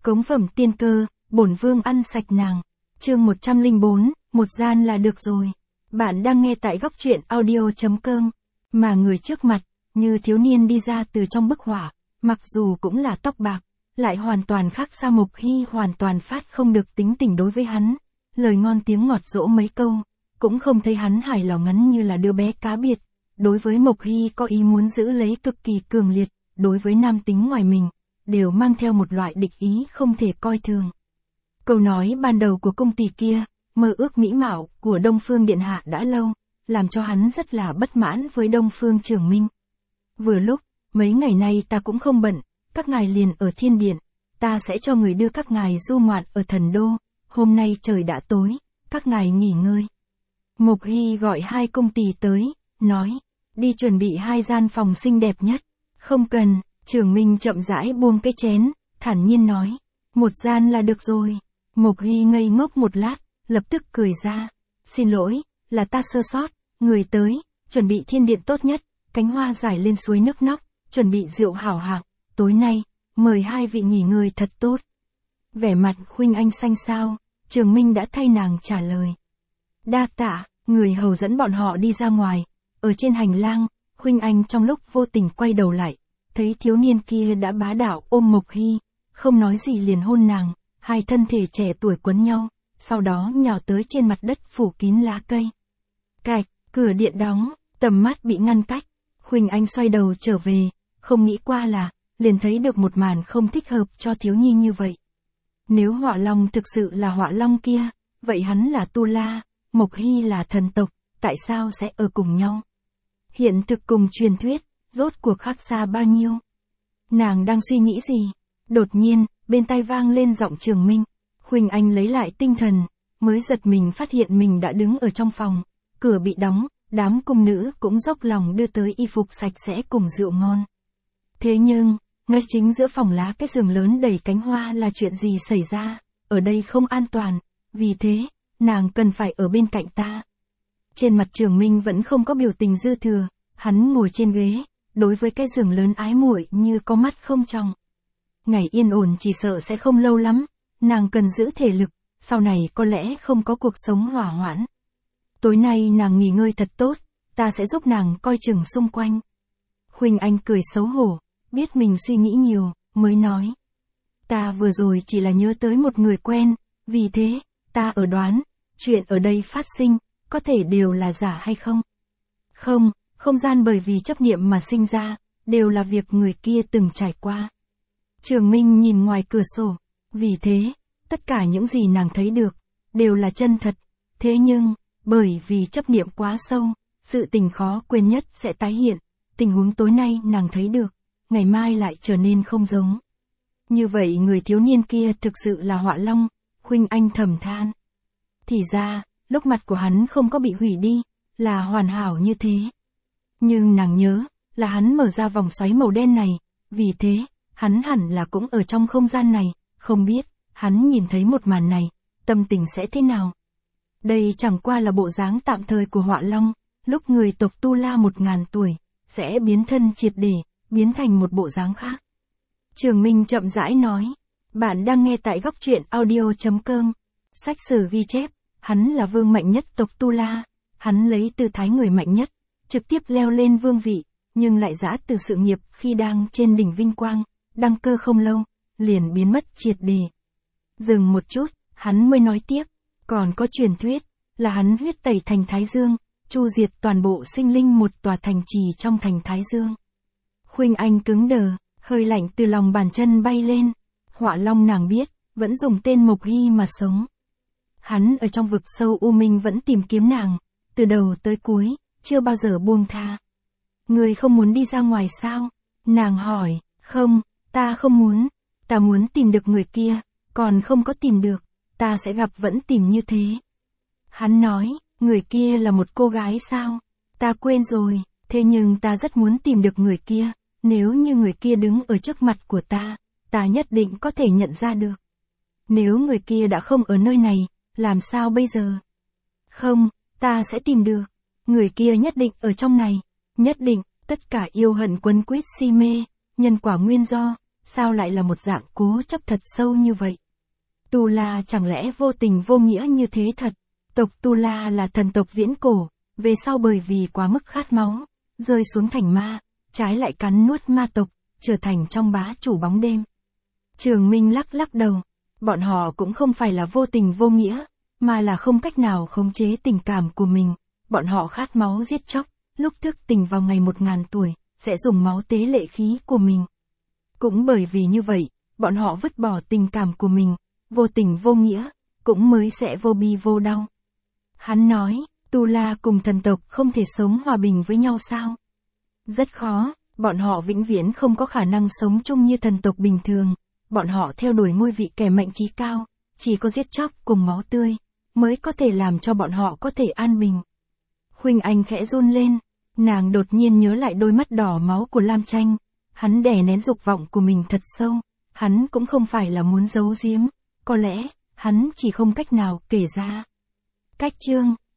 Cống phẩm tiên cơ, bổn vương ăn sạch nàng. Chương 104, một gian là được rồi. Bạn đang nghe tại góc truyện audio.com. Mà người trước mặt, như thiếu niên đi ra từ trong bức họa, mặc dù cũng là tóc bạc, lại hoàn toàn khác xa Mộc Hy, hoàn toàn phát không được tính tình đối với hắn. Lời ngon tiếng ngọt dỗ mấy câu, cũng không thấy hắn hài lòng ngắn như là đứa bé cá biệt. Đối với Mộc Hy có ý muốn giữ lấy cực kỳ cường liệt, đối với nam tính ngoài mình, đều mang theo một loại địch ý không thể coi thường. Câu nói ban đầu của công ty kia, mơ ước mỹ mạo của Đông Phương Điện Hạ đã lâu, làm cho hắn rất là bất mãn với Đông Phương Trường Minh. Vừa lúc, mấy ngày nay ta cũng không bận, các ngài liền ở thiên điện, ta sẽ cho người đưa các ngài du ngoạn ở thần đô, hôm nay trời đã tối, các ngài nghỉ ngơi. Mộc Hy gọi hai công tỳ tới, nói, đi chuẩn bị hai gian phòng xinh đẹp nhất. Không cần, Trường Minh chậm rãi buông cái chén, thản nhiên nói, một gian là được rồi. Mộc Hy ngây ngốc một lát, lập tức cười ra, xin lỗi, là ta sơ sót, người tới, chuẩn bị thiên điện tốt nhất, cánh hoa rải lên suối nước nóc, chuẩn bị rượu hảo hạng, tối nay, mời hai vị nghỉ ngơi thật tốt. Vẻ mặt Khuynh Anh xanh xao, Trường Minh đã thay nàng trả lời. Đa tạ, người hầu dẫn bọn họ đi ra ngoài, ở trên hành lang, Khuynh Anh trong lúc vô tình quay đầu lại, thấy thiếu niên kia đã bá đạo ôm Mộc Hy, không nói gì liền hôn nàng, hai thân thể trẻ tuổi quấn nhau, sau đó nhào tới trên mặt đất phủ kín lá cây. Cạch, cửa điện đóng, tầm mắt bị ngăn cách, Khuynh Anh xoay đầu trở về, không nghĩ qua là, liền thấy được một màn không thích hợp cho thiếu nhi như vậy. Nếu Họa Long thực sự là Họa Long kia, vậy hắn là Tu La, Mộc Hy là thần tộc, tại sao sẽ ở cùng nhau? Hiện thực cùng truyền thuyết, rốt cuộc khác xa bao nhiêu? Nàng đang suy nghĩ gì? Đột nhiên, bên tai vang lên giọng Trường Minh. Khuynh Anh lấy lại tinh thần, mới giật mình phát hiện mình đã đứng ở trong phòng, cửa bị đóng, đám cung nữ cũng dốc lòng đưa tới y phục sạch sẽ cùng rượu ngon. Thế nhưng, ngay chính giữa phòng lá cái giường lớn đầy cánh hoa là chuyện gì xảy ra? Ở đây không an toàn, vì thế, nàng cần phải ở bên cạnh ta. Trên mặt Trường Minh vẫn không có biểu tình dư thừa, hắn ngồi trên ghế, đối với cái giường lớn ái muội như có mắt không tròng. Ngày yên ổn chỉ sợ sẽ không lâu lắm, nàng cần giữ thể lực, sau này có lẽ không có cuộc sống hỏa hoãn. Tối nay nàng nghỉ ngơi thật tốt, ta sẽ giúp nàng coi chừng xung quanh. Khuynh Anh cười xấu hổ, biết mình suy nghĩ nhiều, mới nói. Ta vừa rồi chỉ là nhớ tới một người quen, vì thế, ta ở đoán, chuyện ở đây phát sinh, có thể đều là giả hay không? Không, không gian bởi vì chấp niệm mà sinh ra, đều là việc người kia từng trải qua. Trường Minh nhìn ngoài cửa sổ, vì thế, tất cả những gì nàng thấy được, đều là chân thật. Thế nhưng, bởi vì chấp niệm quá sâu, sự tình khó quên nhất sẽ tái hiện. Tình huống tối nay nàng thấy được, ngày mai lại trở nên không giống. Như vậy người thiếu niên kia thực sự là Họa Long, Khuynh Anh thầm than. Thì ra, lúc mặt của hắn không có bị hủy đi, là hoàn hảo như thế. Nhưng nàng nhớ, là hắn mở ra vòng xoáy màu đen này, vì thế, hắn hẳn là cũng ở trong không gian này, không biết, hắn nhìn thấy một màn này, tâm tình sẽ thế nào. Đây chẳng qua là bộ dáng tạm thời của Họa Long, lúc người tộc Tu La 1000 tuổi, sẽ biến thân triệt để, biến thành một bộ dáng khác. Trường Minh chậm rãi nói, bạn đang nghe tại góc truyện audio.com. Sách sử ghi chép, hắn là vương mạnh nhất tộc Tu La, hắn lấy tư thái người mạnh nhất, trực tiếp leo lên vương vị, nhưng lại giã từ sự nghiệp khi đang trên đỉnh vinh quang, đăng cơ không lâu, liền biến mất triệt để. Dừng một chút, hắn mới nói tiếp, còn có truyền thuyết, là hắn huyết tẩy thành Thái Dương, chu diệt toàn bộ sinh linh một tòa thành trì trong thành Thái Dương. Khuynh Anh cứng đờ, hơi lạnh từ lòng bàn chân bay lên. Họa Long nàng biết, vẫn dùng tên Mộc Hy mà sống. Hắn ở trong vực sâu u minh vẫn tìm kiếm nàng, từ đầu tới cuối, chưa bao giờ buông tha. Người không muốn đi ra ngoài sao? Nàng hỏi, không, ta không muốn, ta muốn tìm được người kia, còn không có tìm được, ta sẽ gặp vẫn tìm như thế. Hắn nói, người kia là một cô gái sao? Ta quên rồi, thế nhưng ta rất muốn tìm được người kia, nếu như người kia đứng ở trước mặt của ta nhất định có thể nhận ra được. Nếu người kia đã không ở nơi này, làm sao bây giờ? Không, ta sẽ tìm được, người kia nhất định ở trong này, nhất định, tất cả yêu hận quấn quýt si mê, nhân quả nguyên do, sao lại là một dạng cố chấp thật sâu như vậy? Tu La chẳng lẽ vô tình vô nghĩa như thế thật? Tộc Tu La là thần tộc viễn cổ, về sau bởi vì quá mức khát máu, rơi xuống thành ma, trái lại cắn nuốt ma tộc, trở thành trong bá chủ bóng đêm. Trường Minh lắc lắc đầu, bọn họ cũng không phải là vô tình vô nghĩa, mà là không cách nào khống chế tình cảm của mình, bọn họ khát máu giết chóc, lúc thức tỉnh vào ngày 1000 tuổi, sẽ dùng máu tế lệ khí của mình. Cũng bởi vì như vậy, bọn họ vứt bỏ tình cảm của mình, vô tình vô nghĩa, cũng mới sẽ vô bi vô đau. Hắn nói, Tu La cùng thần tộc không thể sống hòa bình với nhau sao? Rất khó, bọn họ vĩnh viễn không có khả năng sống chung như thần tộc bình thường, bọn họ theo đuổi ngôi vị kẻ mạnh trí cao, chỉ có giết chóc cùng máu tươi, mới có thể làm cho bọn họ có thể an bình. Khuynh Anh khẽ run lên, nàng đột nhiên nhớ lại đôi mắt đỏ máu của Lam Tranh, hắn đè nén dục vọng của mình thật sâu, hắn cũng không phải là muốn giấu giếm, có lẽ, hắn chỉ không cách nào kể ra. Cách chương